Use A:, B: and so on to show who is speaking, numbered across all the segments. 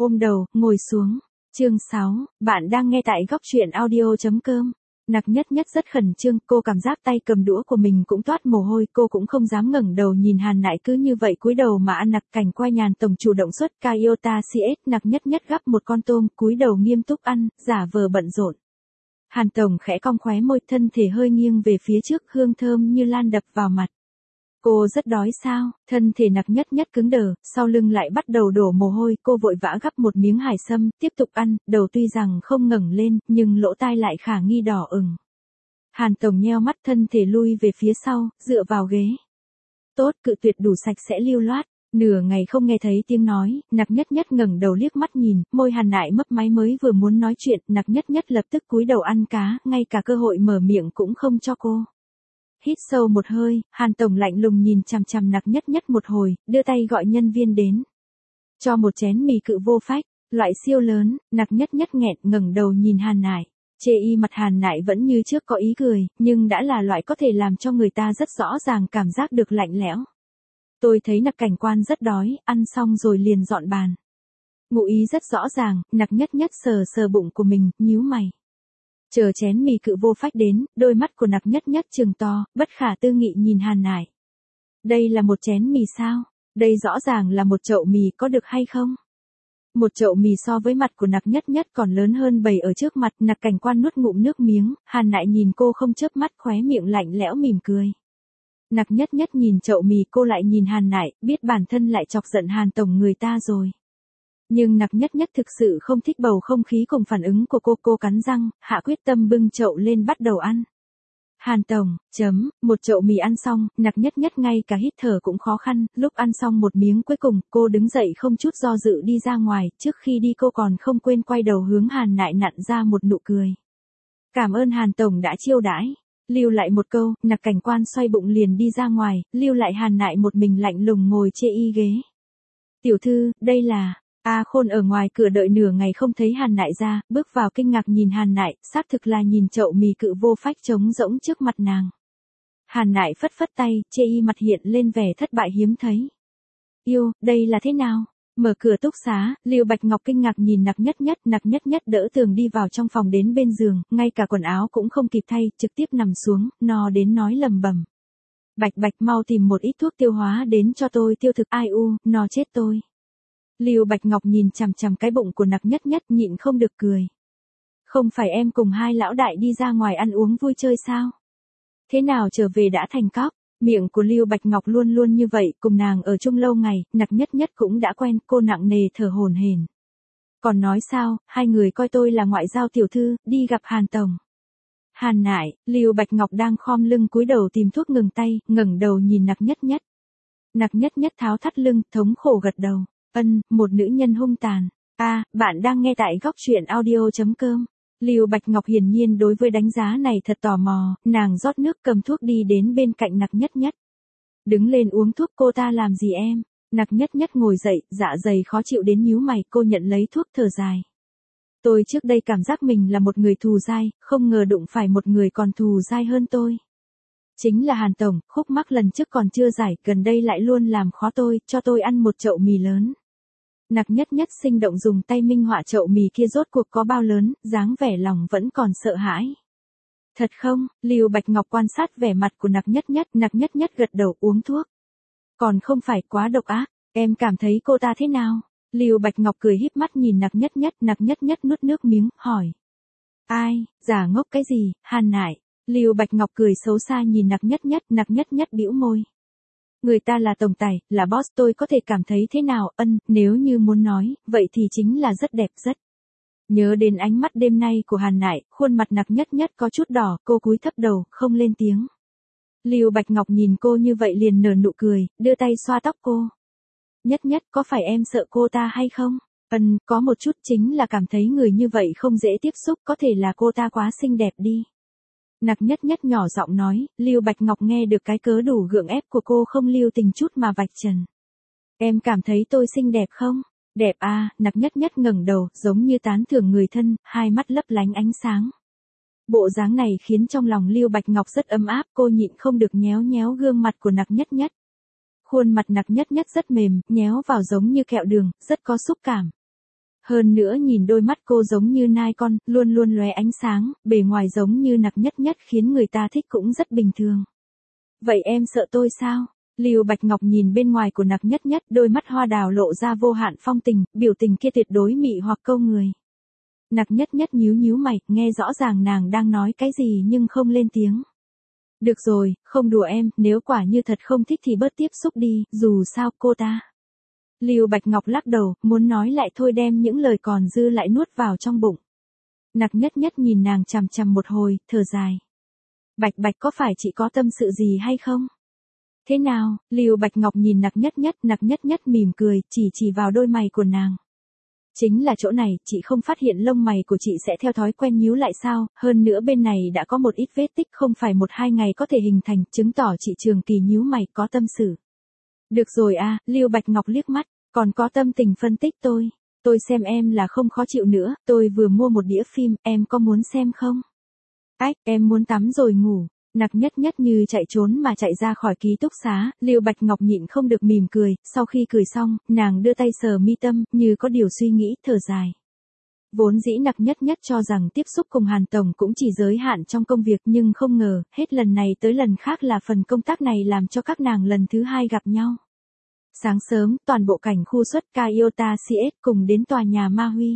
A: ôm đầu, ngồi xuống. Chương 6, bạn đang nghe tại góc truyện audio.com. Nặc nhất nhất rất khẩn trương, cô cảm giác tay cầm đũa của mình cũng toát mồ hôi, cô cũng không dám ngẩng đầu nhìn Hàn Nại cứ như vậy cúi đầu mà ăn. Nặc Cảnh quay nhàn tổng chủ động xuất Kyota CS. Nặc nhất nhất gắp một con tôm, cúi đầu nghiêm túc ăn, giả vờ bận rộn. Hàn tổng khẽ cong khóe môi, thân thể hơi nghiêng về phía trước, hương thơm như lan đập vào mặt. Cô rất đói sao? Thân thể Nặc nhất nhất cứng đờ, sau lưng lại bắt đầu đổ mồ hôi, cô vội vã gắp một miếng hải sâm, tiếp tục ăn, đầu tuy rằng không ngẩng lên, nhưng lỗ tai lại khả nghi đỏ ửng. Hàn tổng nheo mắt, thân thể lui về phía sau, dựa vào ghế. Tốt, cự tuyệt đủ sạch sẽ lưu loát. Nửa ngày không nghe thấy tiếng nói, Nặc nhất nhất ngẩng đầu liếc mắt nhìn, môi Hàn Nại mấp máy, mới vừa muốn nói chuyện, Nặc nhất nhất lập tức cúi đầu ăn cá, ngay cả cơ hội mở miệng cũng không cho cô. Hít sâu một hơi, Hàn tổng lạnh lùng nhìn chằm chằm Nặc nhất nhất một hồi, đưa tay gọi nhân viên đến. Cho một chén mì cự vô phách, loại siêu lớn. Nặc nhất nhất nghẹn, ngẩng đầu nhìn Hàn Nại. Chê y mặt Hàn Nại vẫn như trước có ý cười, nhưng đã là loại có thể làm cho người ta rất rõ ràng cảm giác được lạnh lẽo. Tôi thấy Nặc cảnh quan rất đói, ăn xong rồi liền dọn bàn. Ngụ ý rất rõ ràng. Nặc nhất nhất sờ sờ bụng của mình, nhíu mày. Chờ chén mì cự vô phách đến, đôi mắt của Nặc nhất nhất trừng to, bất khả tư nghị nhìn Hàn Nại. Đây là một chén mì sao? Đây rõ ràng là một chậu mì, có được hay không? Một chậu mì so với mặt của Nặc nhất nhất còn lớn hơn bày ở trước mặt. Nặc cảnh quan nuốt ngụm nước miếng, Hàn Nại nhìn cô không chớp mắt, khóe miệng lạnh lẽo mỉm cười. Nặc nhất nhất nhìn chậu mì, cô lại nhìn Hàn Nại, biết bản thân lại chọc giận Hàn tổng người ta rồi. Nhưng Nặc nhất nhất thực sự không thích bầu không khí cùng phản ứng của cô cắn răng, hạ quyết tâm bưng chậu lên bắt đầu ăn. Hàn tổng, một chậu mì ăn xong, Nặc nhất nhất ngay cả hít thở cũng khó khăn, lúc ăn xong một miếng cuối cùng, cô đứng dậy không chút do dự đi ra ngoài, trước khi đi cô còn không quên quay đầu hướng Hàn Nại nặn ra một nụ cười. Cảm ơn Hàn tổng đã chiêu đãi. Lưu lại một câu, Nặc cảnh quan xoay bụng liền đi ra ngoài, lưu lại Hàn Nại một mình lạnh lùng ngồi chê y ghế. Tiểu thư, đây là... A Khôn ở ngoài cửa đợi nửa ngày không thấy Hàn Nại ra, bước vào kinh ngạc nhìn Hàn Nại, xác thực là nhìn chậu mì cự vô phách trống rỗng trước mặt nàng. Hàn Nại phất phất tay, chê y mặt hiện lên vẻ thất bại hiếm thấy. Yêu, đây là thế nào? Mở cửa túc xá, Lưu Bạch Ngọc kinh ngạc nhìn Nặc nhất nhất đỡ tường đi vào trong phòng đến bên giường, ngay cả quần áo cũng không kịp thay, trực tiếp nằm xuống, no đến nói lầm bầm. Bạch mau tìm một ít thuốc tiêu hóa đến cho tôi tiêu thực, ai u, no chết tôi. Lưu Bạch Ngọc nhìn chằm chằm cái bụng của Nặc nhất nhất, nhịn không được cười. Không phải em cùng hai lão đại đi ra ngoài ăn uống vui chơi sao? Thế nào trở về đã thành cóc? Miệng của Lưu Bạch Ngọc luôn luôn như vậy, cùng nàng ở chung lâu ngày, Nặc nhất nhất cũng đã quen, cô nặng nề thở hổn hển. Còn nói sao, hai người coi tôi là ngoại giao tiểu thư, đi gặp Hàn tổng. Hàn Nại, Lưu Bạch Ngọc đang khom lưng cúi đầu tìm thuốc ngừng tay, ngẩng đầu nhìn Nặc nhất nhất. Nặc nhất nhất tháo thắt lưng, thống khổ gật đầu. Một nữ nhân hung tàn. Bạn đang nghe tại góc truyện audio.com. Lưu Bạch Ngọc hiển nhiên đối với đánh giá này thật tò mò, nàng rót nước cầm thuốc đi đến bên cạnh Nặc nhất nhất. Đứng lên uống thuốc, cô ta làm gì em? Nặc nhất nhất ngồi dậy, dạ dày khó chịu đến nhíu mày, cô nhận lấy thuốc thở dài. Tôi trước đây cảm giác mình là một người thù dai, không ngờ đụng phải một người còn thù dai hơn tôi. Chính là Hàn tổng, khúc mắc lần trước còn chưa giải, gần đây lại luôn làm khó tôi, cho tôi ăn một chậu mì lớn. Nặc nhất nhất sinh động dùng tay minh họa chậu mì kia rốt cuộc có bao lớn, dáng vẻ lòng vẫn còn sợ hãi. Thật không? Lưu Bạch Ngọc quan sát vẻ mặt của Nặc nhất nhất gật đầu, uống thuốc. Còn không phải quá độc ác, em cảm thấy cô ta thế nào? Lưu Bạch Ngọc cười híp mắt nhìn Nặc nhất nhất nuốt nước miếng, hỏi. Ai, giả ngốc cái gì, Hàn Nại. Lưu Bạch Ngọc cười xấu xa nhìn Nặc nhất nhất bĩu môi. Người ta là tổng tài, là boss, tôi có thể cảm thấy thế nào, nếu như muốn nói, vậy thì chính là rất đẹp rất. Nhớ đến ánh mắt đêm nay của Hàn Nại, khuôn mặt Nặc nhất nhất có chút đỏ, cô cúi thấp đầu, không lên tiếng. Lưu Bạch Ngọc nhìn cô như vậy liền nở nụ cười, đưa tay xoa tóc cô. Nhất nhất, có phải em sợ cô ta hay không? Có một chút, chính là cảm thấy người như vậy không dễ tiếp xúc, có thể là cô ta quá xinh đẹp đi. Nặc nhất nhất nhỏ giọng nói, Lưu Bạch Ngọc nghe được cái cớ đủ gượng ép của cô không lưu tình chút mà vạch trần. Em cảm thấy tôi xinh đẹp không? Đẹp à, Nặc nhất nhất ngẩng đầu, giống như tán thưởng người thân, hai mắt lấp lánh ánh sáng. Bộ dáng này khiến trong lòng Lưu Bạch Ngọc rất ấm áp, cô nhịn không được nhéo nhéo gương mặt của Nặc nhất nhất. Khuôn mặt Nặc nhất nhất rất mềm, nhéo vào giống như kẹo đường, rất có xúc cảm. Hơn nữa nhìn đôi mắt cô giống như nai con, luôn luôn lóe ánh sáng, bề ngoài giống như Nặc Nhất Nhất khiến người ta thích cũng rất bình thường. Vậy em sợ tôi sao? Lưu Bạch Ngọc nhìn bên ngoài của Nặc Nhất Nhất, đôi mắt hoa đào lộ ra vô hạn phong tình, biểu tình kia tuyệt đối mị hoặc câu người. Nặc Nhất Nhất nhíu nhíu mày, nghe rõ ràng nàng đang nói cái gì nhưng không lên tiếng. Được rồi, không đùa em, nếu quả như thật không thích thì bớt tiếp xúc đi, dù sao cô ta. Lưu Bạch Ngọc lắc đầu, muốn nói lại thôi đem những lời còn dư lại nuốt vào trong bụng. Nặc Nhất Nhất nhìn nàng chằm chằm một hồi, thở dài. Bạch Bạch có phải chị có tâm sự gì hay không? Thế nào? Lưu Bạch Ngọc nhìn Nặc Nhất Nhất mỉm cười, chỉ vào đôi mày của nàng. Chính là chỗ này, chị không phát hiện lông mày của chị sẽ theo thói quen nhíu lại sao, hơn nữa bên này đã có một ít vết tích không phải 1-2 ngày có thể hình thành, chứng tỏ chị trường kỳ nhíu mày có tâm sự. Được rồi à, Lưu Bạch Ngọc liếc mắt, còn có tâm tình phân tích tôi. Tôi xem em là không khó chịu nữa, tôi vừa mua một đĩa phim, em có muốn xem không? Ách, em muốn tắm rồi ngủ. Nặc Nhất Nhất như chạy trốn mà chạy ra khỏi ký túc xá, Lưu Bạch Ngọc nhịn không được mỉm cười, sau khi cười xong, nàng đưa tay sờ mi tâm, như có điều suy nghĩ, thở dài. Vốn dĩ Nặc Nhất Nhất cho rằng tiếp xúc cùng Hàn Tổng cũng chỉ giới hạn trong công việc nhưng không ngờ, hết lần này tới lần khác là phần công tác này làm cho các nàng lần thứ 2 gặp nhau. Sáng sớm, toàn bộ cảnh khu xuất Kyota CS cùng đến tòa nhà Ma Huy.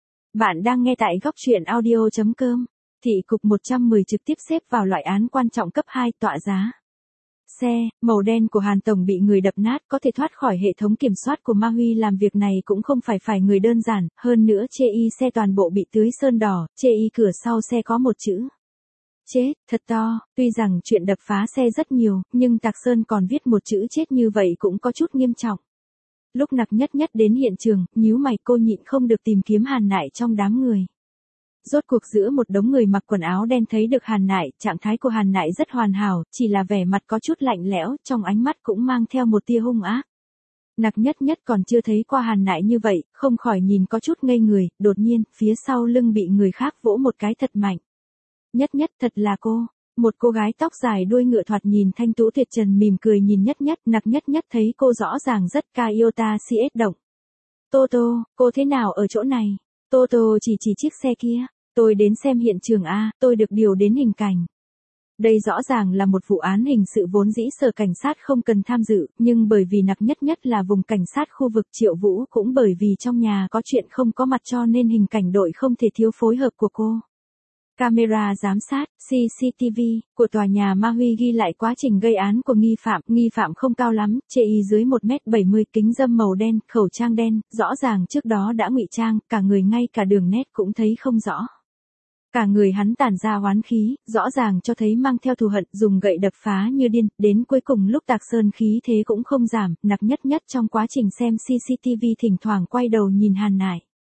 A: Bạn đang nghe tại góc truyện audio.com. Thị cục 110 trực tiếp xếp vào loại án quan trọng cấp 2 tọa giá. Xe, màu đen của Hàn Tổng bị người đập nát có thể thoát khỏi hệ thống kiểm soát của Ma Huy làm việc này cũng không phải người đơn giản, hơn nữa chê y xe toàn bộ bị tưới sơn đỏ, chê y cửa sau xe có một chữ. Chết, thật to, tuy rằng chuyện đập phá xe rất nhiều, nhưng Tạc Sơn còn viết một chữ chết như vậy cũng có chút nghiêm trọng. Lúc Nặc Nhất Nhất đến hiện trường, nhíu mày cô nhịn không được tìm kiếm Hàn Nại trong đám người. Rốt cuộc giữa một đống người mặc quần áo đen thấy được Hàn Nại, trạng thái của Hàn Nại rất hoàn hảo, chỉ là vẻ mặt có chút lạnh lẽo, trong ánh mắt cũng mang theo một tia hung ác. Nặc Nhất Nhất còn chưa thấy qua Hàn Nại như vậy, không khỏi nhìn có chút ngây người, đột nhiên, phía sau lưng bị người khác vỗ một cái thật mạnh. Nhất Nhất thật là cô. Một cô gái tóc dài đuôi ngựa thoạt nhìn thanh tú tuyệt trần mỉm cười nhìn Nhất Nhất, Nặc Nhất Nhất thấy cô rõ ràng rất Kyota CS động. Tô Tô, cô thế nào ở chỗ này? Tô Tô chỉ chiếc xe kia. Tôi đến xem hiện trường a, tôi được điều đến hình cảnh. Đây rõ ràng là một vụ án hình sự vốn dĩ sở cảnh sát không cần tham dự, nhưng bởi vì Nặc Nhất Nhất là vùng cảnh sát khu vực Triệu Vũ cũng bởi vì trong nhà có chuyện không có mặt cho nên hình cảnh đội không thể thiếu phối hợp của cô. Camera giám sát, CCTV, của tòa nhà Ma Huy ghi lại quá trình gây án của nghi phạm không cao lắm, chê y dưới 1m70, kính râm màu đen, khẩu trang đen, rõ ràng trước đó đã ngụy trang, cả người ngay cả đường nét cũng thấy không rõ. Cả người hắn tản ra oán khí, rõ ràng cho thấy mang theo thù hận, dùng gậy đập phá như điên, đến cuối cùng lúc Tạc Sơn khí thế cũng không giảm, Nặc Nhất Nhất trong quá trình xem CCTV thỉnh thoảng quay đầu nhìn Hàn Nại.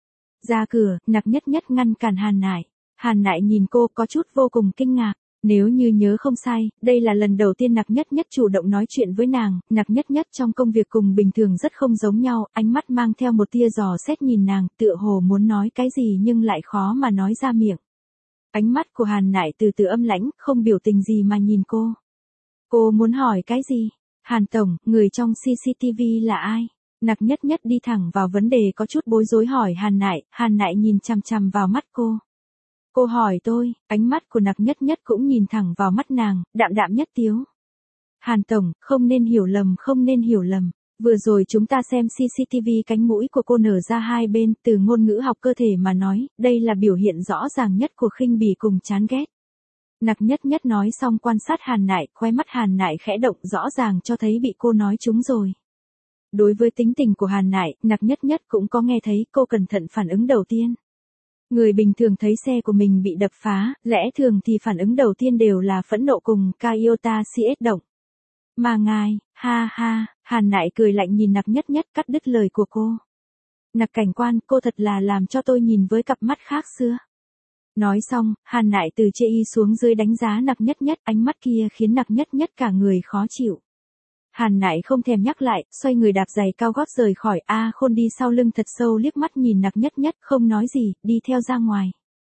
A: Ra cửa, Nặc Nhất Nhất ngăn cản Hàn Nại. Hàn Nại nhìn cô có chút vô cùng kinh ngạc. Nếu như nhớ không sai, đây là lần đầu tiên Nặc Nhất Nhất chủ động nói chuyện với nàng, Nặc Nhất Nhất trong công việc cùng bình thường rất không giống nhau, ánh mắt mang theo một tia dò xét nhìn nàng, tựa hồ muốn nói cái gì nhưng lại khó mà nói ra miệng. Ánh mắt của Hàn Nại từ từ âm lãnh, không biểu tình gì mà nhìn cô. Cô muốn hỏi cái gì? Hàn Tổng, người trong CCTV là ai? Nặc Nhất Nhất đi thẳng vào vấn đề có chút bối rối hỏi Hàn Nại nhìn chằm chằm vào mắt cô. Cô hỏi tôi, ánh mắt của Nặc Nhất Nhất cũng nhìn thẳng vào mắt nàng, đạm đạm nhất tiếu. Hàn Tổng, không nên hiểu lầm. Vừa rồi chúng ta xem CCTV cánh mũi của cô nở ra hai bên, từ ngôn ngữ học cơ thể mà nói, đây là biểu hiện rõ ràng nhất của khinh bỉ cùng chán ghét. Nặc Nhất Nhất nói xong quan sát Hàn Nại, khóe mắt Hàn Nại khẽ động rõ ràng cho thấy bị cô nói trúng rồi. Đối với tính tình của Hàn Nại, Nặc Nhất Nhất cũng có nghe thấy, cô cẩn thận phản ứng đầu tiên. Người bình thường thấy xe của mình bị đập phá, lẽ thường thì phản ứng đầu tiên đều là phẫn nộ cùng Kyota CS động. Mà ngài, ha ha, Hàn Nại cười lạnh nhìn Nặc Nhất Nhất cắt đứt lời của cô. Nặc cảnh quan, cô thật là làm cho tôi nhìn với cặp mắt khác xưa. Nói xong, Hàn Nại từ chê y xuống dưới đánh giá Nặc Nhất Nhất, ánh mắt kia khiến Nặc Nhất Nhất cả người khó chịu. Hàn Nại không thèm nhắc lại, xoay người đạp giày cao gót rời khỏi, Khôn đi sau lưng thật sâu liếc mắt nhìn Nặc Nhất Nhất, không nói gì, đi theo ra ngoài.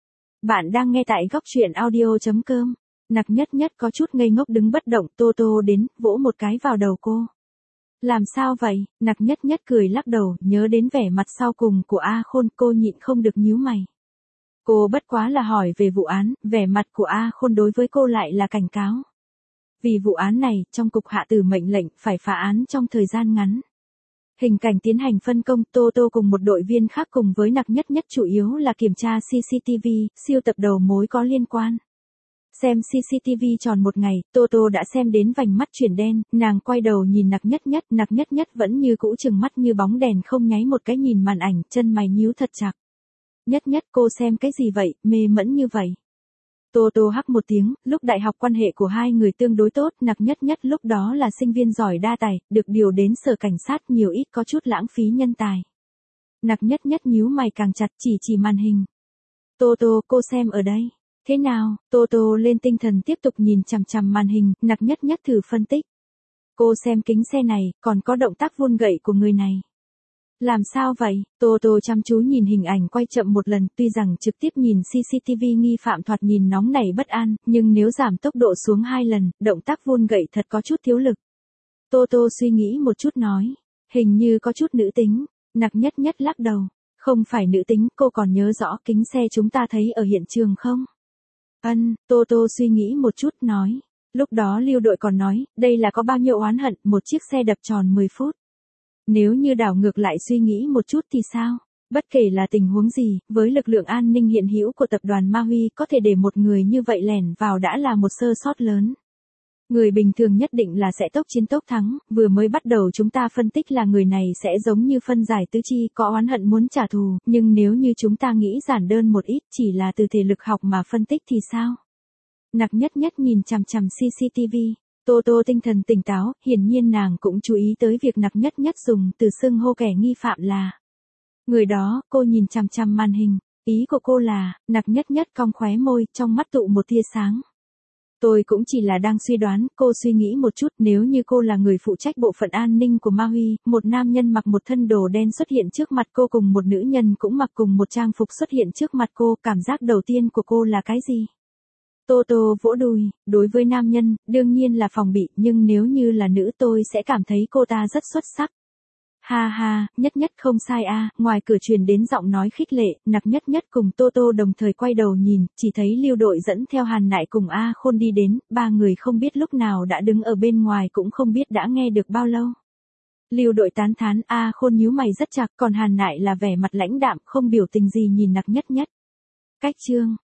A: Bạn đang nghe tại góc truyện audio.com. Nặc Nhất Nhất có chút ngây ngốc đứng bất động, Tô Tô đến, vỗ một cái vào đầu cô. Làm sao vậy? Nặc nhất nhất cười lắc đầu, nhớ đến vẻ mặt sau cùng của A Khôn, cô nhịn không được nhíu mày. Cô bất quá là hỏi về vụ án, vẻ mặt của A Khôn đối với cô lại là cảnh cáo. Vì vụ án này, trong cục hạ tử mệnh lệnh phải phá án trong thời gian ngắn. Hình cảnh tiến hành phân công, Tô Tô cùng một đội viên khác cùng với Nặc nhất nhất chủ yếu là kiểm tra CCTV, siêu tập đầu mối có liên quan. Xem CCTV tròn một ngày, Tô Tô đã xem đến vành mắt chuyển đen, nàng quay đầu nhìn Nặc nhất nhất vẫn như cũ trừng mắt như bóng đèn không nháy một cái nhìn màn ảnh, chân mày nhíu thật chặt. Nhất nhất cô xem cái gì vậy, mê mẫn như vậy. Tô Tô hắc một tiếng, lúc đại học quan hệ của hai người tương đối tốt, Nặc nhất nhất lúc đó là sinh viên giỏi đa tài, được điều đến sở cảnh sát nhiều ít có chút lãng phí nhân tài. Nặc nhất nhất nhíu mày càng chặt chỉ màn hình. Tô Tô, cô xem ở đây. Thế nào? Tô Tô lên tinh thần tiếp tục nhìn chằm chằm màn hình, Nặc nhất nhất thử phân tích. Cô xem kính xe này, còn có động tác vươn gậy của người này. Làm sao vậy? Tô Tô chăm chú nhìn hình ảnh quay chậm một lần, tuy rằng trực tiếp nhìn CCTV nghi phạm thoạt nhìn nóng nảy bất an, nhưng nếu giảm tốc độ xuống 2 lần, động tác vươn gậy thật có chút thiếu lực. Tô Tô suy nghĩ một chút nói, hình như có chút nữ tính. Nặc nhất nhất lắc đầu, không phải nữ tính, cô còn nhớ rõ kính xe chúng ta thấy ở hiện trường không? Tô Tô suy nghĩ một chút nói, lúc đó Lưu đội còn nói, đây là có bao nhiêu oán hận, một chiếc xe đập tròn 10 phút. Nếu như đảo ngược lại suy nghĩ một chút thì sao? Bất kể là tình huống gì, với lực lượng an ninh hiện hữu của tập đoàn Ma Huy có thể để một người như vậy lẻn vào đã là một sơ sót lớn. Người bình thường nhất định là sẽ tốc chiến tốc thắng, vừa mới bắt đầu chúng ta phân tích là người này sẽ giống như phân giải tứ chi có oán hận muốn trả thù, nhưng nếu như chúng ta nghĩ giản đơn một ít chỉ là từ thể lực học mà phân tích thì sao? Nặc nhất nhất nhìn chằm chằm CCTV. Tô Tô tinh thần tỉnh táo, hiển nhiên nàng cũng chú ý tới việc Nặc nhất nhất dùng từ xưng hô kẻ nghi phạm là người đó. Cô nhìn chằm chằm màn hình, ý của cô là, Nặc nhất nhất cong khóe môi, trong mắt tụ một tia sáng. Tôi cũng chỉ là đang suy đoán, cô suy nghĩ một chút, nếu như cô là người phụ trách bộ phận an ninh của Ma Huy, một nam nhân mặc một thân đồ đen xuất hiện trước mặt cô cùng một nữ nhân cũng mặc cùng một trang phục xuất hiện trước mặt cô, cảm giác đầu tiên của cô là cái gì? Tô Tô vỗ đùi, đối với nam nhân, đương nhiên là phòng bị, nhưng nếu như là nữ tôi sẽ cảm thấy cô ta rất xuất sắc. Ha ha, nhất nhất không sai a. Ngoài cửa truyền đến giọng nói khích lệ, Nặc nhất nhất cùng Tô Tô đồng thời quay đầu nhìn, chỉ thấy Lưu đội dẫn theo Hàn Nại cùng A Khôn đi đến, ba người không biết lúc nào đã đứng ở bên ngoài cũng không biết đã nghe được bao lâu. Lưu đội tán thán, A Khôn nhíu mày rất chặt, còn Hàn Nại là vẻ mặt lãnh đạm không biểu tình gì nhìn Nặc nhất nhất. Cách chương